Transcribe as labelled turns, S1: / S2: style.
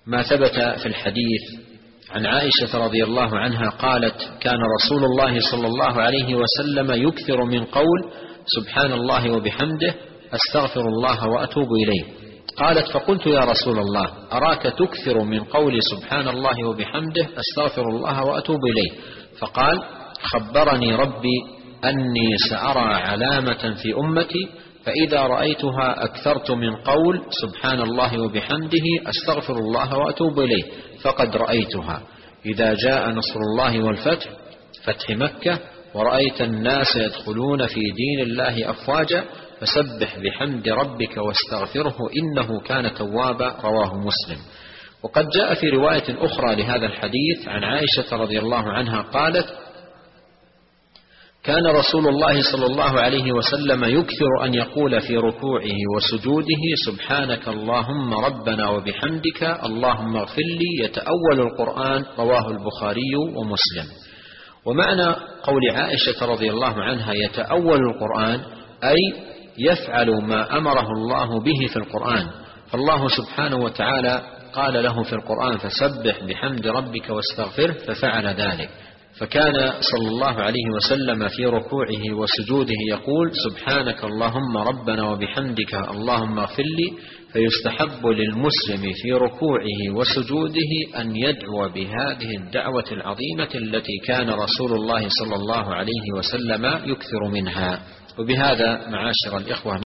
S1: ما ثبت في الحديث عن عائشة رضي الله عنها قالت: كان رسول الله صلى الله عليه وسلم يكثر من قول سبحان الله وبحمده أستغفر الله وأتوب إليه. قالت: فقلت يا رسول الله أراك تكثر من قول سبحان الله وبحمده أستغفر الله وأتوب إليه. فقال: خبرني ربي أني سأرى علامة في أمتي فإذا رأيتها أكثرت من قول سبحان الله وبحمده أستغفر الله وأتوب إليه فقد رأيتها إذا جاء نصر الله والفتح، فتح مكة، ورأيت الناس يدخلون في دين الله أفواجا فسبح بحمد ربك واستغفره إنه كان توابا. رواه مسلم. وقد جاء في رواية أخرى لهذا الحديث عن عائشة رضي الله عنها قالت: كان رسول الله صلى الله عليه وسلم يكثر أن يقول في ركوعه وسجوده سبحانك اللهم ربنا وبحمدك اللهم اغفر لي، يتأول القرآن. رواه البخاري ومسلم. ومعنى قول عائشة رضي الله عنها يتأول القرآن أي يفعل ما أمره الله به في القرآن، فالله سبحانه وتعالى قال له في القرآن فسبح بحمد ربك واستغفره ففعل ذلك. فكان صلى الله عليه وسلم في ركوعه وسجوده يقول سبحانك اللهم ربنا وبحمدك اللهم اغفر لي، فيستحب للمسلم في ركوعه وسجوده أن يدعو بهذه الدعوة العظيمة التي كان رسول الله صلى الله عليه وسلم يكثر منها. وبهذا معاشر الإخوة